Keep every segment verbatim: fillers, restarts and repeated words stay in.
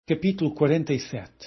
Capítulo quarenta e sete.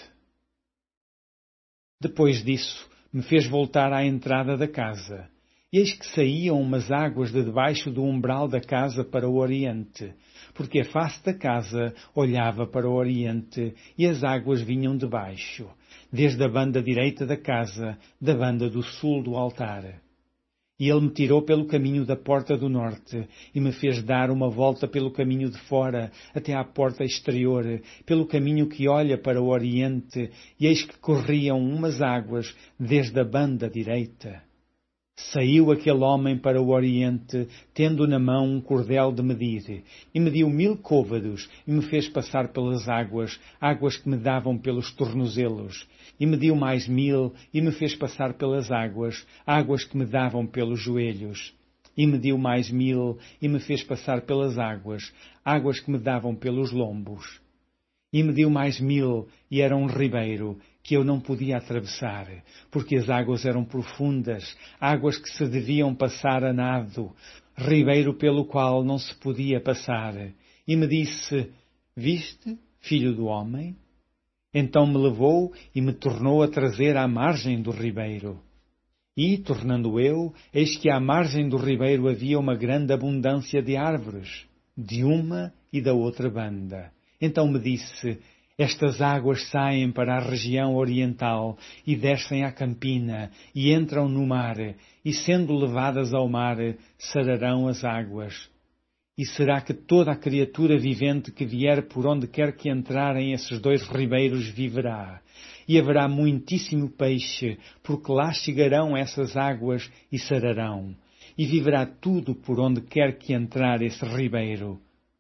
Depois disso, me fez voltar à entrada da casa. E eis que saíam umas águas de debaixo do umbral da casa para o oriente, porque a face da casa olhava para o oriente, e as águas vinham de baixo, desde a banda direita da casa, da banda do sul do altar. E ele me tirou pelo caminho da porta do norte, e me fez dar uma volta pelo caminho de fora, até à porta exterior, pelo caminho que olha para o oriente, e eis que corriam umas águas desde a banda direita. Saiu aquele homem para o oriente, tendo na mão um cordel de medir, e mediu mil côvados, e me fez passar pelas águas, águas que me davam pelos tornozelos. E mediu mais mil, e me fez passar pelas águas, águas que me davam pelos joelhos. E mediu mais mil, e me fez passar pelas águas, águas que me davam pelos lombos. E mediu mais mil, e era um ribeiro, que eu não podia atravessar, porque as águas eram profundas, águas que se deviam passar a nado, ribeiro pelo qual não se podia passar. E me disse: Viste, filho do homem? Então me levou e me tornou a trazer à margem do ribeiro. E, tornando eu, eis que à margem do ribeiro havia uma grande abundância de árvores, de uma e da outra banda. Então me disse: Estas águas saem para a região oriental e descem à campina e entram no mar, e sendo levadas ao mar, sararão as águas. E será que toda a criatura vivente que vier por onde quer que entrarem esses dois ribeiros viverá? E haverá muitíssimo peixe, porque lá chegarão essas águas e sararão. E viverá tudo por onde quer que entrar esse ribeiro.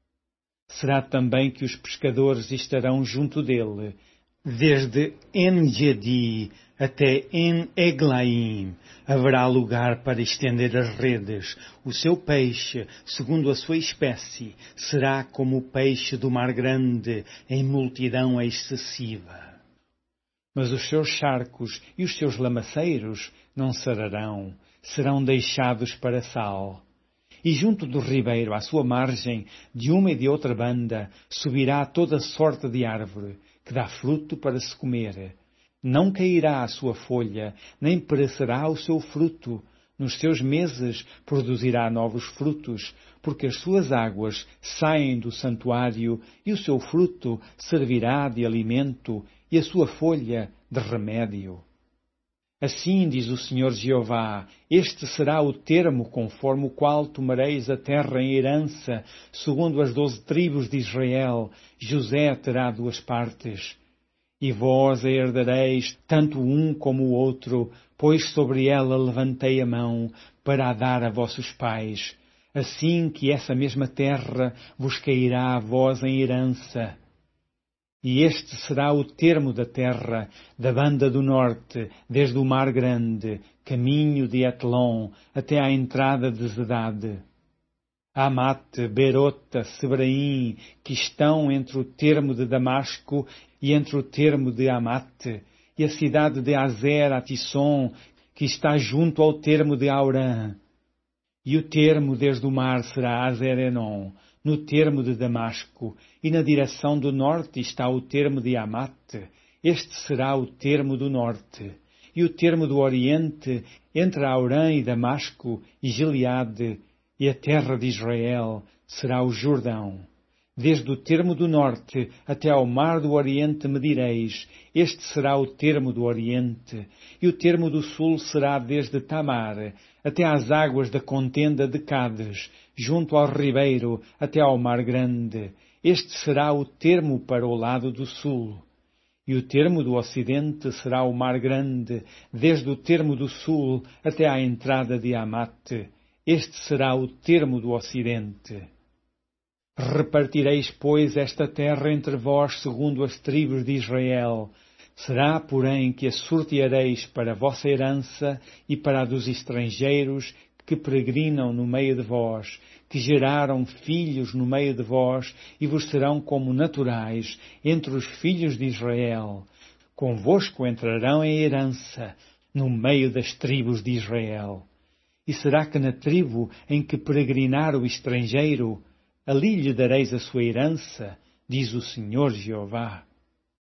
Será também que os pescadores estarão junto dele, desde En-Gedi até En-Eglaim. Haverá lugar para estender as redes. O seu peixe, segundo a sua espécie, será como o peixe do mar grande, em multidão excessiva. Mas os seus charcos e os seus lamaceiros não sararão, serão deixados para sal. E junto do ribeiro, à sua margem, de uma e de outra banda, subirá toda sorte de árvore, que dá fruto para se comer. Não cairá a sua folha, nem perecerá o seu fruto. Nos seus meses produzirá novos frutos, porque as suas águas saem do santuário, e o seu fruto servirá de alimento, e a sua folha de remédio. Assim diz o Senhor Jeová: Este será o termo conforme o qual tomareis a terra em herança, segundo as doze tribos de Israel. José terá duas partes. E vós a herdareis, tanto um como o outro, pois sobre ela levantei a mão, para a dar a vossos pais. Assim que essa mesma terra vos cairá a vós em herança. E este será o termo da terra, da banda do norte, desde o mar grande, caminho de Etlon, até à entrada de Zedade. Amate, Berota, Sebraim, que estão entre o termo de Damasco e entre o termo de Amate, e a cidade de Azer Atisson, que está junto ao termo de Aurã. E o termo desde o mar será Azer-Enon, no termo de Damasco, e na direção do norte está o termo de Amate. Este será o termo do norte. E o termo do oriente, entre Aurã e Damasco e Gileade, e a terra de Israel, será o Jordão. Desde o termo do norte até ao mar do oriente medireis, este será o termo do oriente. E o termo do sul será desde Tamar até às águas da contenda de Cádiz, junto ao ribeiro, até ao mar grande. Este será o termo para o lado do sul. E o termo do ocidente será o mar grande, desde o termo do sul até à entrada de Amate. Este será o termo do ocidente. Repartireis, pois, esta terra entre vós segundo as tribos de Israel. Será, porém, que a sorteareis para a vossa herança e para a dos estrangeiros que peregrinam no meio de vós, que geraram filhos no meio de vós, e vos serão como naturais entre os filhos de Israel. Convosco entrarão em herança no meio das tribos de Israel. E será que na tribo em que peregrinar o estrangeiro, ali lhe dareis a sua herança, diz o Senhor Jeová.